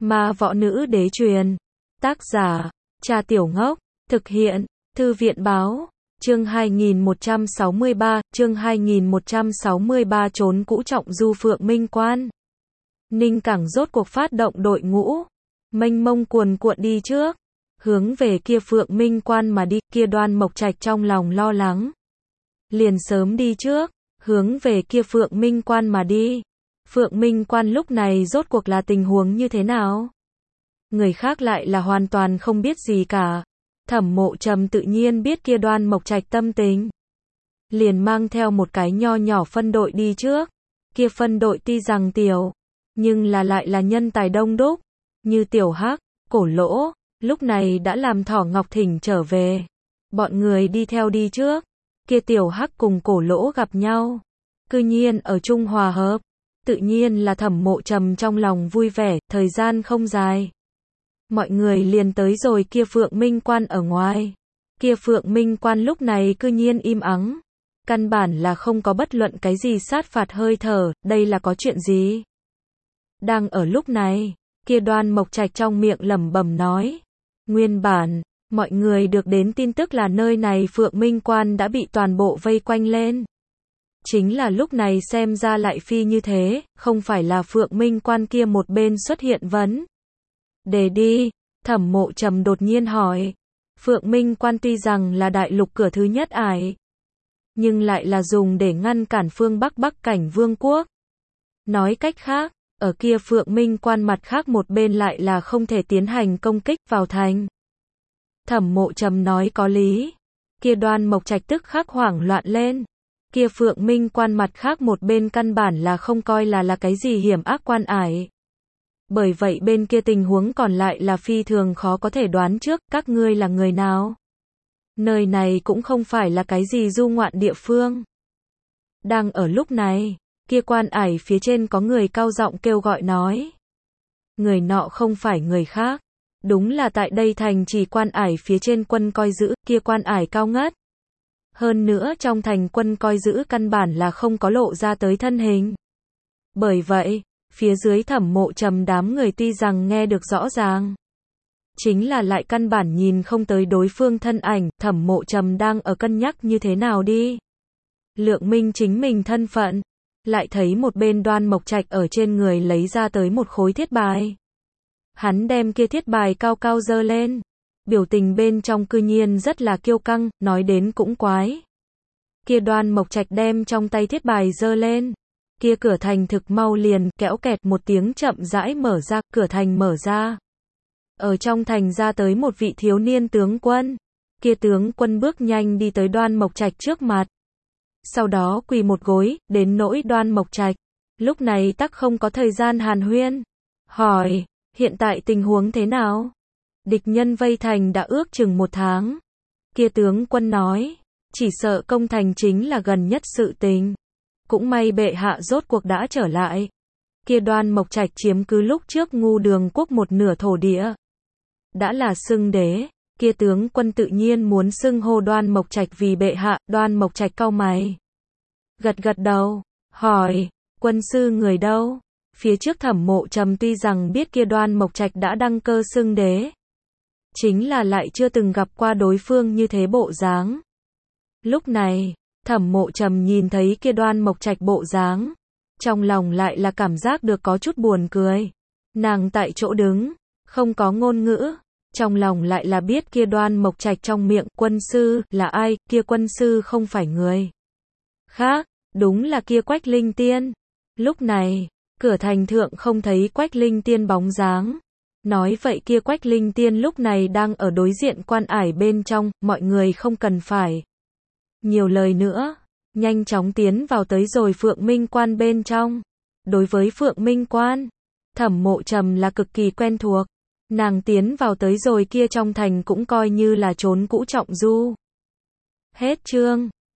Ma Võ Nữ Đế truyền. Tác giả, Cha Tiểu Ngốc. Thực hiện, Thư viện Báo. Chương 2163, trốn cũ trọng du Phượng Minh Quan. Ninh Cảng rốt cuộc phát động đội ngũ, mênh mông cuồn cuộn đi trước, hướng về kia Phượng Minh Quan mà đi. Kia Đoan Mộc Trạch trong lòng lo lắng, liền sớm đi trước, hướng về kia Phượng Minh Quan mà đi. Phượng Minh Quan lúc này rốt cuộc là tình huống như thế nào? Người khác lại là hoàn toàn không biết gì cả. Thẩm Mộ Trầm tự nhiên biết kia Đoan Mộc Trạch tâm tình, liền mang theo một cái nho nhỏ phân đội đi trước. Kia phân đội tuy rằng tiểu, nhưng là lại là nhân tài đông đúc, như Tiểu Hắc, Cổ Lỗ, lúc này đã làm Thỏ Ngọc thỉnh trở về. Bọn người đi theo đi trước, kia Tiểu Hắc cùng Cổ Lỗ gặp nhau, cư nhiên ở chung hòa hợp, tự nhiên là Thẩm Mộ Trầm trong lòng vui vẻ. Thời gian không dài, mọi người liền tới rồi kia Phượng Minh Quan ở ngoài. Kia Phượng Minh Quan lúc này cư nhiên im ắng, căn bản là không có bất luận cái gì sát phạt hơi thở. Đây là có chuyện gì? Đang ở lúc này, kia Đoan Mộc Trạch trong miệng lẩm bẩm nói, nguyên bản mọi người được đến tin tức là nơi này Phượng Minh Quan đã bị toàn bộ vây quanh lên. Chính là lúc này xem ra lại phi như thế, không phải là Phượng Minh Quan kia một bên xuất hiện vấn đề đi. Thẩm Mộ Trầm đột nhiên hỏi, Phượng Minh Quan tuy rằng là đại lục cửa thứ nhất ải, nhưng lại là dùng để ngăn cản phương Bắc Bắc Cảnh Vương quốc. Nói cách khác, ở kia Phượng Minh Quan mặt khác một bên lại là không thể tiến hành công kích vào thành. Thẩm Mộ Trầm nói có lý. Kia Đoan Mộc Trạch tức khắc hoảng loạn lên. Kia Phượng Minh Quan mặt khác một bên căn bản là không coi là cái gì hiểm ác quan ải. Bởi vậy bên kia tình huống còn lại là phi thường khó có thể đoán trước. Các ngươi là người nào? Nơi này cũng không phải là cái gì du ngoạn địa phương. Đang ở lúc này, kia quan ải phía trên có người cao giọng kêu gọi nói. Người nọ không phải người khác, đúng là tại đây thành trì quan ải phía trên quân coi giữ. Kia quan ải cao ngất, hơn nữa trong thành quân coi giữ căn bản là không có lộ ra tới thân hình. Bởi vậy, phía dưới Thẩm Mộ Trầm đám người tuy rằng nghe được rõ ràng, chính là lại căn bản nhìn không tới đối phương thân ảnh. Thẩm Mộ Trầm đang ở cân nhắc như thế nào đi lượng minh chính mình thân phận, lại thấy một bên Đoan Mộc Trạch ở trên người lấy ra tới một khối thiết bài. Hắn đem kia thiết bài cao cao giơ lên, biểu tình bên trong cư nhiên rất là kiêu căng. Nói đến cũng quái, kia Đoan Mộc Trạch đem trong tay thiết bài giơ lên, kia cửa thành thực mau liền kéo kẹt một tiếng chậm rãi mở ra. Cửa thành mở ra, ở trong thành ra tới một vị thiếu niên tướng quân. Kia tướng quân bước nhanh đi tới Đoan Mộc Trạch trước mặt, sau đó quỳ một gối. Đến nỗi Đoan Mộc Trạch lúc này tắc không có thời gian hàn huyên, hỏi, hiện tại tình huống thế nào? Địch nhân vây thành đã ước chừng 1 tháng. Kia tướng quân nói, chỉ sợ công thành chính là gần nhất sự tình. Cũng may bệ hạ rốt cuộc đã trở lại. Kia Đoan Mộc Trạch chiếm cứ lúc trước Ngu Đường quốc một nửa thổ địa, đã là xưng đế. Kia tướng quân tự nhiên muốn xưng hô Đoan Mộc Trạch vì bệ hạ. Đoan Mộc Trạch cau mày, gật gật đầu, hỏi, quân sư người đâu? Phía trước Thẩm Mộ Trầm tuy rằng biết kia Đoan Mộc Trạch đã đăng cơ xưng đế, chính là lại chưa từng gặp qua đối phương như thế bộ dáng. Lúc này, Thẩm Mộ Trầm nhìn thấy kia Đoan Mộc Trạch bộ dáng, trong lòng lại là cảm giác được có chút buồn cười. Nàng tại chỗ đứng, không có ngôn ngữ, trong lòng lại là biết kia Đoan Mộc Trạch trong miệng quân sư là ai. Kia quân sư không phải người khác, đúng là kia Quách Linh Tiên. Lúc này, cửa thành thượng không thấy Quách Linh Tiên bóng dáng. Nói vậy kia Quách Linh Tiên lúc này đang ở đối diện quan ải bên trong. Mọi người không cần phải nhiều lời nữa, nhanh chóng tiến vào tới rồi Phượng Minh Quan bên trong. Đối với Phượng Minh Quan, Thẩm Mộ Trầm là cực kỳ quen thuộc. Nàng tiến vào tới rồi kia trong thành cũng coi như là trốn cũ trọng du. Hết chương.